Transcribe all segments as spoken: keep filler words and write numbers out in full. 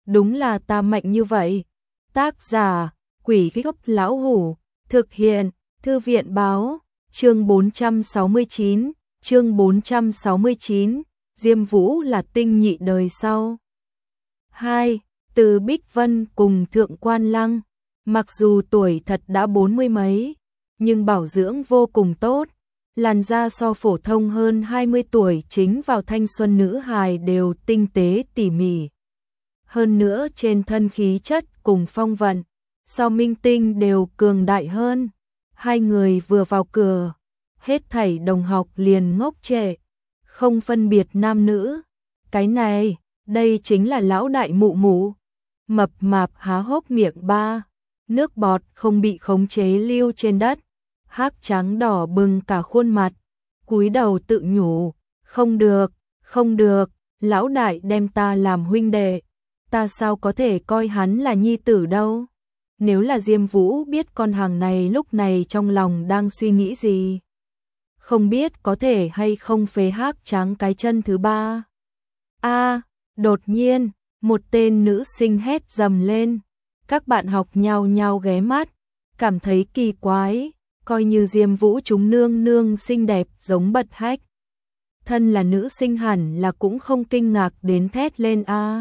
đúng là ta mạnh như vậy. Tác giả, Quỷ Gốc Lão Hủ, thực hiện, Thư viện Báo, chương bốn trăm sáu mươi chín, chương bốn trăm sáu mươi chín, Diêm Vũ là tinh nhị đời sau. hai. Từ Bích Vân cùng Thượng Quan Lăng, mặc dù tuổi thật đã bốn mươi mấy, nhưng bảo dưỡng vô cùng tốt, làn da so phổ thông hơn hai mươi tuổi chính vào thanh xuân nữ hài đều tinh tế tỉ mỉ. Hơn nữa trên thân khí chất cùng phong vận, so minh tinh đều cường đại hơn. Hai người vừa vào cửa, hết thảy đồng học liền ngốc trệ, không phân biệt nam nữ. Cái này, đây chính là lão đại mụ mụ. Mập mạp há hốc miệng ba, nước bọt không bị khống chế lưu trên đất, hắc trắng đỏ bừng cả khuôn mặt, cúi đầu tự nhủ, không được, không được, lão đại đem ta làm huynh đệ, ta sao có thể coi hắn là nhi tử đâu. Nếu là Diêm Vũ biết con hàng này lúc này trong lòng đang suy nghĩ gì, không biết có thể hay không phế hắc trắng cái chân thứ ba. A, đột nhiên, một tên nữ sinh hét dầm lên, các bạn học nhao nhao ghé mắt, cảm thấy kỳ quái, coi như Diêm Vũ chúng nương nương xinh đẹp giống bật hách. Thân là nữ sinh hẳn là cũng không kinh ngạc đến thét lên a.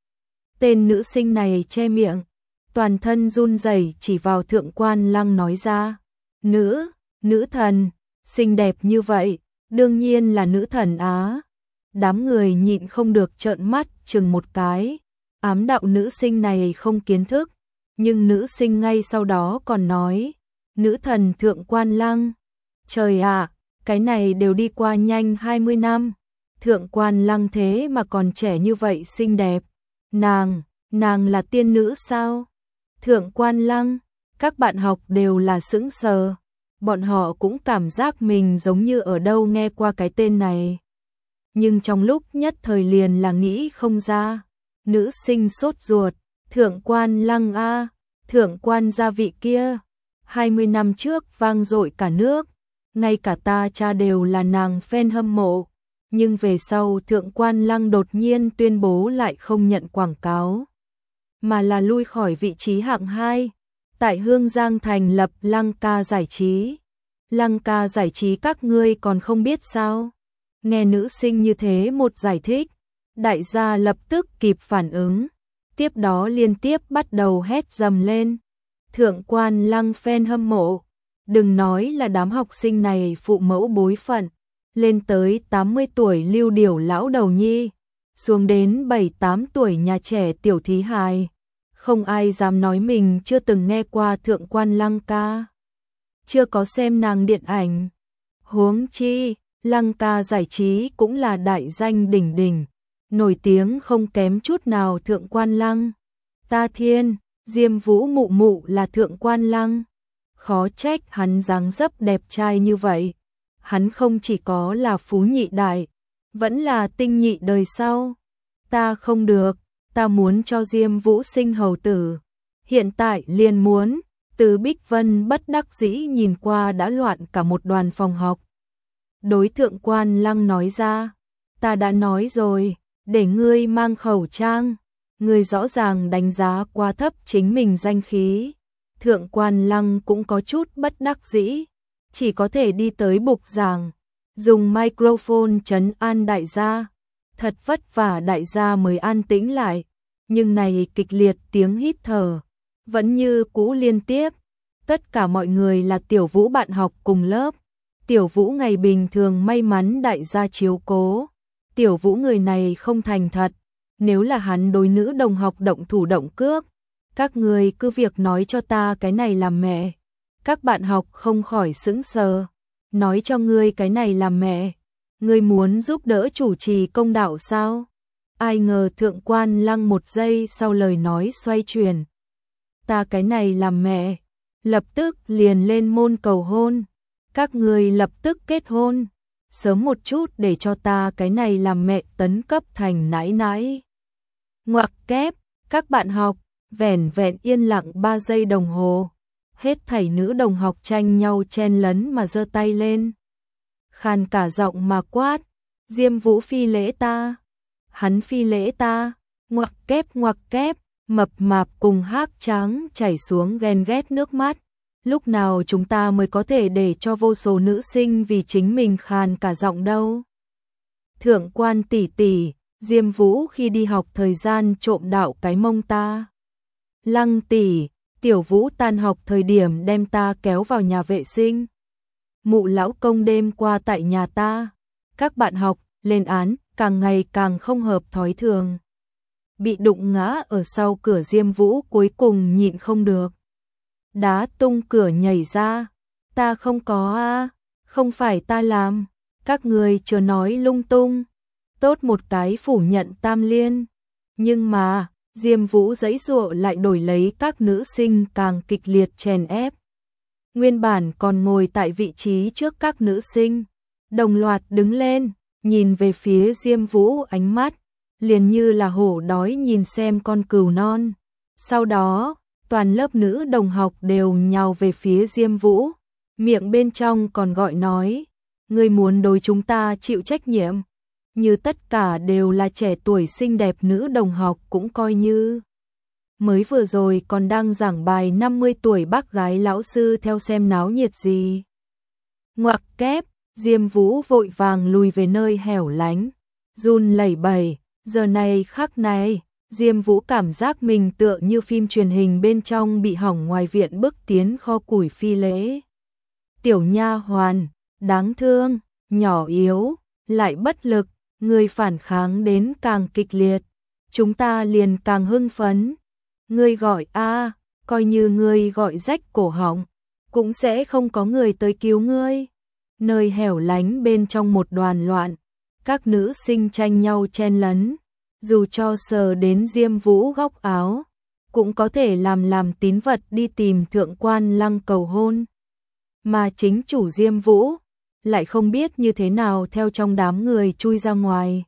Tên nữ sinh này che miệng, toàn thân run rẩy chỉ vào Thượng Quan Lăng nói ra, nữ, nữ thần, xinh đẹp như vậy, đương nhiên là nữ thần á. Đám người nhịn không được trợn mắt chừng một cái, ám đạo nữ sinh này không kiến thức, nhưng nữ sinh ngay sau đó còn nói, nữ thần Thượng Quan Lăng. Trời ạ, cái này đều đi qua nhanh hai mươi năm, Thượng Quan Lăng thế mà còn trẻ như vậy xinh đẹp. Nàng, nàng là tiên nữ sao? Thượng Quan Lăng, các bạn học đều là sững sờ, bọn họ cũng cảm giác mình giống như ở đâu nghe qua cái tên này. Nhưng trong lúc nhất thời liền là nghĩ không ra. Nữ sinh sốt ruột, Thượng Quan Lăng a, Thượng Quan gia vị kia, hai mươi năm trước vang dội cả nước, ngay cả ta cha đều là nàng fan hâm mộ, nhưng về sau Thượng Quan Lăng đột nhiên tuyên bố lại không nhận quảng cáo, mà là lui khỏi vị trí hạng hai, tại Hương Giang thành lập Lăng Ca Giải Trí. Lăng Ca Giải Trí các ngươi còn không biết sao? Nghe nữ sinh như thế một giải thích, đại gia lập tức kịp phản ứng, tiếp đó liên tiếp bắt đầu hét dầm lên. Thượng Quan Lăng fan hâm mộ, đừng nói là đám học sinh này phụ mẫu bối phận, lên tới tám mươi tuổi lưu điểu lão đầu nhi, xuống đến bảy tám tuổi nhà trẻ tiểu thí hài, không ai dám nói mình chưa từng nghe qua Thượng Quan Lăng ca, chưa có xem nàng điện ảnh. Huống chi, Lăng Ca Giải Trí cũng là đại danh đỉnh đỉnh, nổi tiếng không kém chút nào Thượng Quan Lăng. Ta thiên, Diêm Vũ mụ mụ là Thượng Quan Lăng, khó trách hắn dáng dấp đẹp trai như vậy. Hắn không chỉ có là phú nhị đại, vẫn là tinh nhị đời sau. Ta không được, ta muốn cho Diêm Vũ sinh hầu tử. Hiện tại liền muốn. Từ Bích Vân bất đắc dĩ nhìn qua đã loạn cả một đoàn phòng học. Đối Thượng Quan Lăng nói ra, ta đã nói rồi, để ngươi mang khẩu trang, ngươi rõ ràng đánh giá quá thấp chính mình danh khí. Thượng Quan Lăng cũng có chút bất đắc dĩ, chỉ có thể đi tới bục giảng, dùng microphone trấn an đại gia. Thật vất vả đại gia mới an tĩnh lại, nhưng này kịch liệt tiếng hít thở vẫn như cũ liên tiếp. Tất cả mọi người là Tiểu Vũ bạn học cùng lớp. Tiểu Vũ ngày bình thường may mắn đại gia chiếu cố. Tiểu Vũ người này không thành thật, nếu là hắn đối nữ đồng học động thủ động cước, các người cứ việc nói cho ta cái này làm mẹ. Các bạn học không khỏi sững sờ, nói cho ngươi cái này làm mẹ, ngươi muốn giúp đỡ chủ trì công đạo sao? Ai ngờ Thượng Quan Lăng một giây sau lời nói xoay chuyển. Ta cái này làm mẹ, lập tức liền lên môn cầu hôn, các người lập tức kết hôn, sớm một chút để cho ta cái này làm mẹ tấn cấp thành nãi nãi. Ngoặc kép, các bạn học, vẻn vẹn yên lặng ba giây đồng hồ, hết thảy nữ đồng học tranh nhau chen lấn mà giơ tay lên. Khàn cả giọng mà quát, Diêm Vũ phi lễ ta, hắn phi lễ ta, Ngoặc kép ngoặc kép, mập mạp cùng Hắc Tráng chảy xuống ghen ghét nước mắt. Lúc nào chúng ta mới có thể để cho vô số nữ sinh vì chính mình khàn cả giọng đâu. Thượng quan tỷ tỷ, Diêm Vũ khi đi học thời gian trộm đạo cái mông ta. Lăng tỷ, Tiểu Vũ tan học thời điểm đem ta kéo vào nhà vệ sinh. Mụ lão công đêm qua tại nhà ta. Các bạn học, lên án, càng ngày càng không hợp thói thường. Bị đụng ngã ở sau cửa, Diêm Vũ cuối cùng nhịn không được. Đá tung cửa nhảy ra. Ta không có a, không phải ta làm. Các người chưa nói lung tung. Tốt một cái phủ nhận tam liên. Nhưng mà, Diêm Vũ giãy giụa lại đổi lấy các nữ sinh càng kịch liệt chèn ép. Nguyên bản còn ngồi tại vị trí trước các nữ sinh, đồng loạt đứng lên, nhìn về phía Diêm Vũ, ánh mắt liền như là hổ đói nhìn xem con cừu non. Sau đó, toàn lớp nữ đồng học đều nhào về phía Diêm Vũ, miệng bên trong còn gọi nói, ngươi muốn đối chúng ta chịu trách nhiệm. Như tất cả đều là trẻ tuổi xinh đẹp nữ đồng học cũng coi như. Mới vừa rồi còn đang giảng bài năm mươi tuổi bác gái lão sư theo xem náo nhiệt gì. Ngoặc kép, Diêm Vũ vội vàng lùi về nơi hẻo lánh, run lẩy bẩy, giờ này khắc này, Diêm Vũ cảm giác mình tựa như phim truyền hình bên trong bị hỏng ngoài viện bước tiến kho củi phi lễ. Tiểu nha hoàn, đáng thương, nhỏ yếu, lại bất lực, người phản kháng đến càng kịch liệt, chúng ta liền càng hưng phấn. Ngươi gọi a, coi như ngươi gọi rách cổ họng, cũng sẽ không có người tới cứu ngươi. Nơi hẻo lánh bên trong một đoàn loạn, các nữ sinh tranh nhau chen lấn, dù cho sờ đến Diêm Vũ góc áo, cũng có thể làm làm tín vật đi tìm thượng quan Lăng cầu hôn. Mà chính chủ Diêm Vũ lại không biết như thế nào theo trong đám người chui ra ngoài.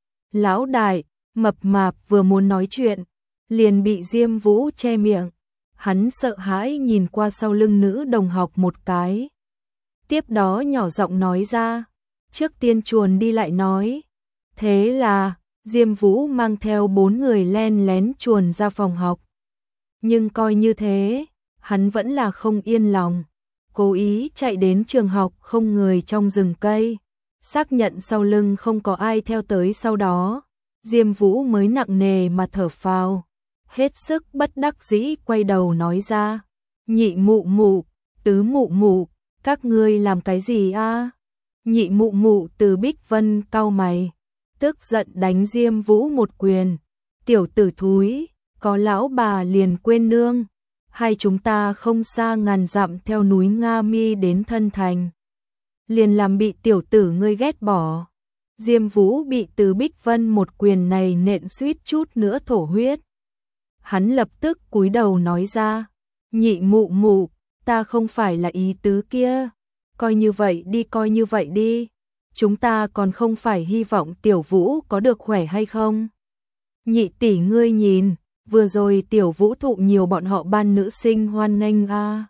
Lão đại, mập mạp vừa muốn nói chuyện, liền bị Diêm Vũ che miệng. Hắn sợ hãi nhìn qua sau lưng nữ đồng học một cái. Tiếp đó nhỏ giọng nói ra, trước tiên chuồn đi lại nói. Thế là, Diêm Vũ mang theo bốn người len lén chuồn ra phòng học. Nhưng coi như thế, hắn vẫn là không yên lòng. Cố ý chạy đến trường học không người trong rừng cây, xác nhận sau lưng không có ai theo tới, sau đó, Diêm Vũ mới nặng nề mà thở phào, hết sức bất đắc dĩ quay đầu nói ra, nhị mụ mụ, tứ mụ mụ, các ngươi làm cái gì a? Nhị mụ mụ Từ Bích Vân cau mày, tức giận đánh Diêm Vũ một quyền, tiểu tử thúi, có lão bà liền quên nương. Hay chúng ta không xa ngàn dặm theo núi Nga Mi đến Thân Thành, liền làm bị tiểu tử ngươi ghét bỏ. Diêm Vũ bị Từ Bích Vân một quyền này nện suýt chút nữa thổ huyết. Hắn lập tức cúi đầu nói ra, nhị mụ mụ, ta không phải là ý tứ kia, coi như vậy đi, coi như vậy đi, chúng ta còn không phải hy vọng Tiểu Vũ có được khỏe hay không? Nhị tỷ ngươi nhìn, vừa rồi Tiểu Vũ thụ nhiều bọn họ ban nữ sinh hoan nghênh a. À.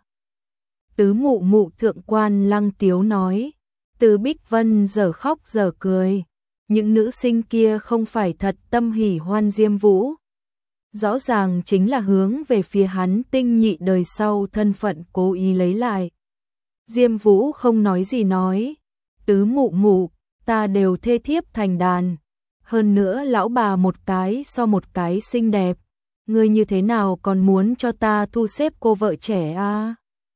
Tứ mụ mụ thượng quan Lăng Tiếu nói. Từ Bích Vân giờ khóc giờ cười, những nữ sinh kia không phải thật tâm hỉ hoan Diêm Vũ, rõ ràng chính là hướng về phía hắn tinh nhị đời sau thân phận cố ý lấy lại. Diêm Vũ không nói gì nói, tứ mụ mụ, ta đều thê thiếp thành đàn, hơn nữa lão bà một cái so một cái xinh đẹp, ngươi như thế nào còn muốn cho ta thu xếp cô vợ trẻ a? À?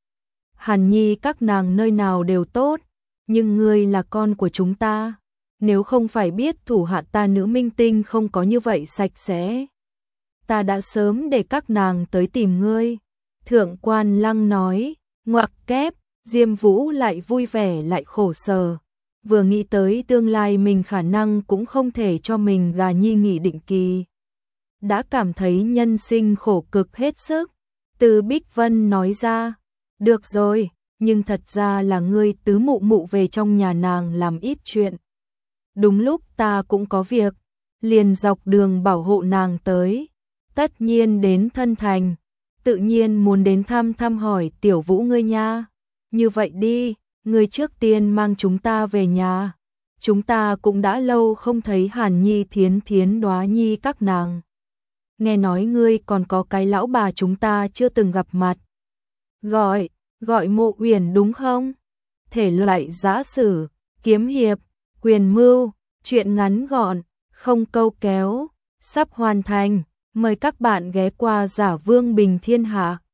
Hàn Nhi các nàng nơi nào đều tốt, nhưng ngươi là con của chúng ta, nếu không phải biết thủ hạ ta nữ minh tinh không có như vậy sạch sẽ, ta đã sớm để các nàng tới tìm ngươi. Thượng quan Lăng nói, ngoặc kép, Diêm Vũ lại vui vẻ lại khổ sở, vừa nghĩ tới tương lai mình khả năng cũng không thể cho mình gà nhi nghỉ định kỳ, đã cảm thấy nhân sinh khổ cực hết sức. Từ Bích Vân nói ra, được rồi, nhưng thật ra là ngươi tứ mụ mụ về trong nhà nàng làm ít chuyện. Đúng lúc ta cũng có việc, liền dọc đường bảo hộ nàng tới, tất nhiên đến Thân Thành, tự nhiên muốn đến thăm thăm hỏi Tiểu Vũ ngươi nha. Như vậy đi, ngươi trước tiên mang chúng ta về nhà, chúng ta cũng đã lâu không thấy Hàn Nhi Thiến Thiến Đóa Nhi các nàng. nghe nói ngươi còn có cái lão bà chúng ta chưa từng gặp mặt. Gọi, gọi Mộ Uyển đúng không? Thể loại giã sử, kiếm hiệp, quyền mưu, truyện ngắn gọn, không câu kéo, sắp hoàn thành. Mời các bạn ghé qua Giả Vương Bình Thiên Hạ.